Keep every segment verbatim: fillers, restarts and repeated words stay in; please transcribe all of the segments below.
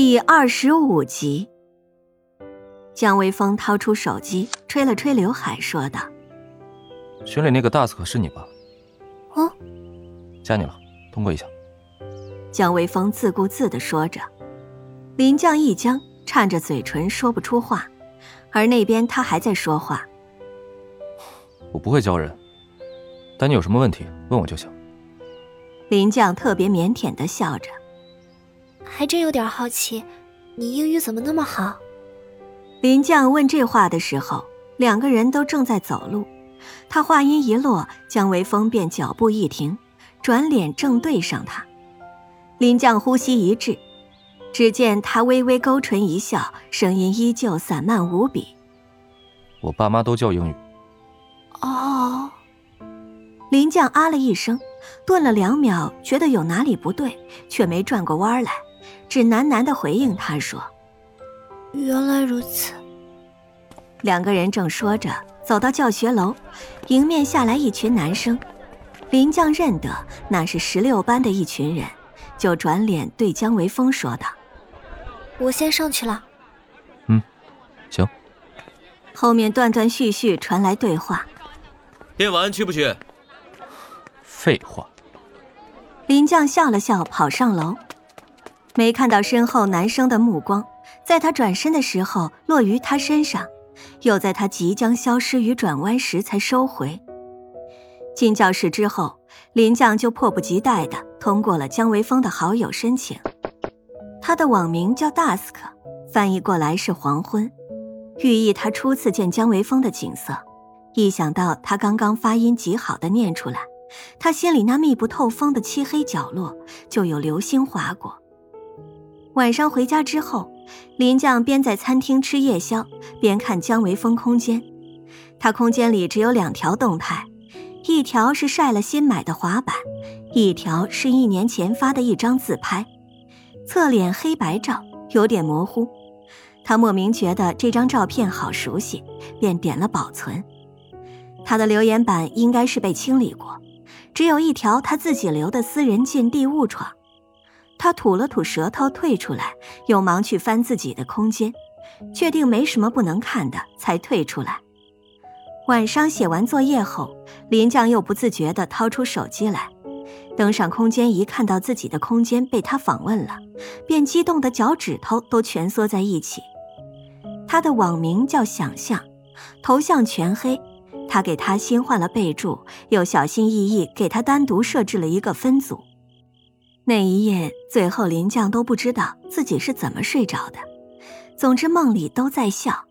第二十五集，姜微风掏出手机，吹了吹刘海，说道：“ 群里那个大斯可是你吧？”“ 哦， 加你了，通过一下。” 姜微风自顾自地说着。林将一僵，颤着嘴唇说不出话，而那边他还在说话：“ 我不会教人，但你有什么问题问我就行。” 林将特别腼腆地笑着：“ 还真有点好奇，你英语怎么那么好？” 林将问这话的时候，两个人都正在走路。他话音一落，姜微风便脚步一停，转脸正对上他。林将呼吸一滞，只见他微微勾唇一笑，声音依旧散漫无比：“ 我爸妈都教英语。”“ 哦。” 林将啊了一声，顿了两秒，觉得有哪里不对，却没转过弯来，只喃喃地回应他说：“ 原来如此。” 两个人正说着，走到教学楼，迎面下来一群男生。林将认得那是十六班的一群人，就转脸对姜微风说道：“ 我先上去了。”“ 嗯，行。” 后面断断续续传来对话：“ 练完去不去？”“ 废话。” 林将笑了笑，跑上楼，没看到身后男生的目光，在他转身的时候落于他身上，又在他即将消失于转弯时才收回。进教室之后，林将就迫不及待地通过了姜微风的好友申请。他的网名叫 Dusk， 翻译过来是黄昏，寓意他初次见姜微风的景色。一想到他刚刚发音极好的念出来，他心里那密不透风的漆黑角落就有流星划过。晚上回家之后，林将边在餐厅吃夜宵，边看姜微风空间。他空间里只有两条动态，一条是晒了新买的滑板，一条是一年前发的一张自拍，侧脸黑白照，有点模糊。他莫名觉得这张照片好熟悉，便点了保存。他的留言板应该是被清理过，只有一条他自己留的私人禁地误闯。他吐了吐舌头退出来，又忙去翻自己的空间，确定没什么不能看的才退出来。晚上写完作业后，林将又不自觉地掏出手机来，登上空间一看到自己的空间被他访问了，便激动的脚趾头都蜷缩在一起。他的网名叫想象，头像全黑，他给他新换了备注，又小心翼翼给他单独设置了一个分组。那一夜，最后林将都不知道自己是怎么睡着的，总之梦里都在笑。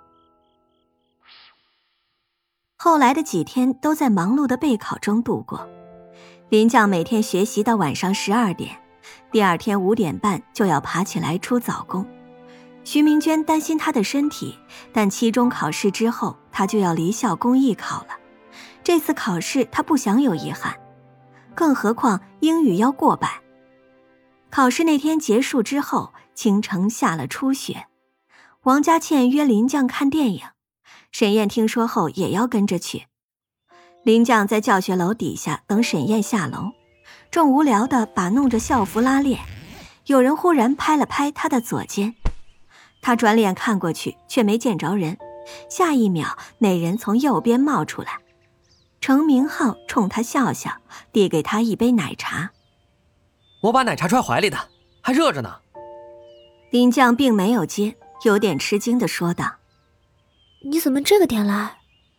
后来的几天都在忙碌的备考中度过，林将每天学习到晚上十二点，第二天五点半就要爬起来出早功。徐明娟担心他的身体，但期中考试之后他就要离校公艺考了，这次考试他不想有遗憾，更何况英语要过百。考试那天结束之后，京城下了初雪。王佳倩约林将看电影，沈燕听说后也要跟着去。林将在教学楼底下等沈燕下楼，正无聊地把弄着校服拉链，有人忽然拍了拍他的左肩。他转脸看过去，却没见着人，下一秒那人从右边冒出来。程明浩冲他笑笑，递给他一杯奶茶。 “我把奶茶揣怀里的，还热着呢。” 林将并没有接，有点吃惊地说道：“ 你怎么这个点来？”“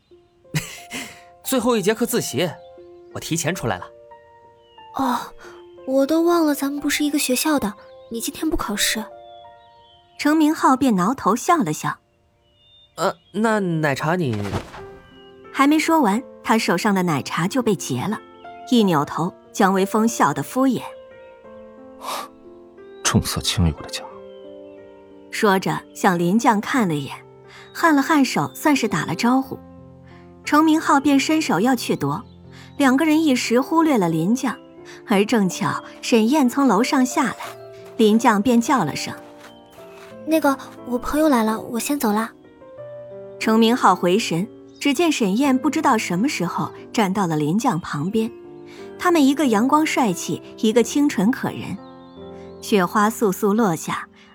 最后一节课自习，我提前出来了。”“ 哦，我都忘了咱们不是一个学校的，你今天不考试。” 程明浩便挠头笑了笑。 “呃，那奶茶你……” 还没说完，他手上的奶茶就被截了。一扭头，姜微风笑得敷衍：“ 重色轻友的家伙。” 说着向林将看了一眼，颔了颔首，算是打了招呼。程明浩便伸手要去夺，两个人一时忽略了林将，而正巧沈燕从楼上下来，林将便叫了声：“ 那个，我朋友来了，我先走啦。” 程明浩回神，只见沈燕不知道什么时候站到了林将旁边，他们一个阳光帅气，一个清纯可人。雪花簌簌落下，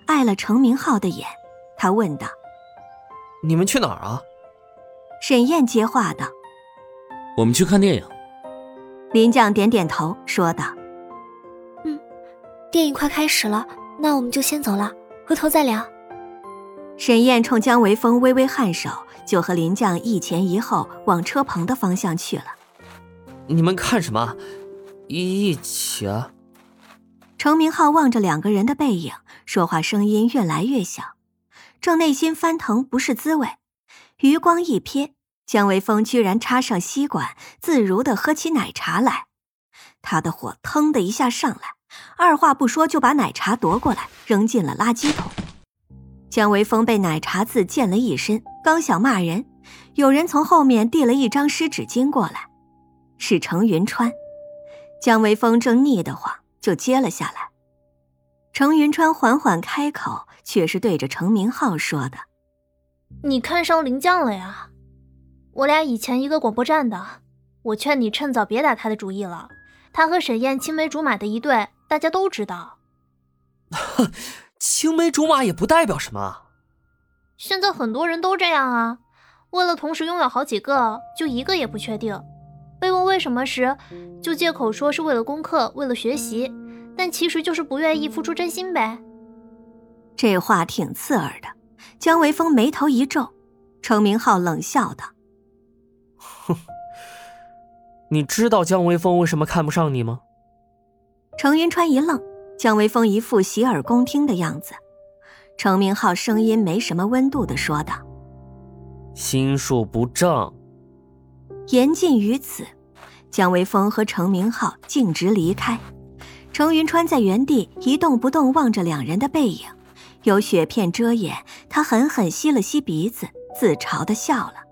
碍了程明浩的眼，他问道： 你们去哪儿啊？ 沈燕接话道： 我们去看电影。 林将点点头说道： 嗯，电影快开始了，那我们就先走了，回头再聊。 沈燕冲姜维峰微微颔首，就和林将一前一后往车棚的方向去了。 你们看什么？一起啊！ 程明浩望着两个人的背影，说话声音越来越小，正内心翻腾不是滋味。余光一瞥，姜维峰居然插上吸管，自如地喝起奶茶来。他的火腾的一下上来，二话不说就把奶茶夺过来扔进了垃圾桶。姜维峰被奶茶渍溅了一身，刚想骂人，有人从后面递了一张湿纸巾过来，是程云川。姜维峰正腻得慌，就接了下来。程云川缓缓开口，却是对着程明浩说的： 你看上林将了呀？我俩以前一个广播站的，我劝你趁早别打他的主意了。他和沈燕青梅竹马的一对，大家都知道。 哼，青梅竹马也不代表什么。 现在很多人都这样啊，为了同时拥有好几个，就一个也不确定。被问为什么时，就借口说是为了功课，为了学习，但其实就是不愿意付出真心呗。 这话挺刺耳的。姜维峰眉头一皱，程明浩冷笑道： 哼，你知道姜维峰为什么看不上你吗？ 程云川一愣，姜维峰一副洗耳恭听的样子。程明浩声音没什么温度地说道： 心术不正。 言尽于此，姜维峰和程明浩径直离开。程云川在原地一动不动望着两人的背影，有雪片遮掩，他狠狠吸了吸鼻子，自嘲地笑了。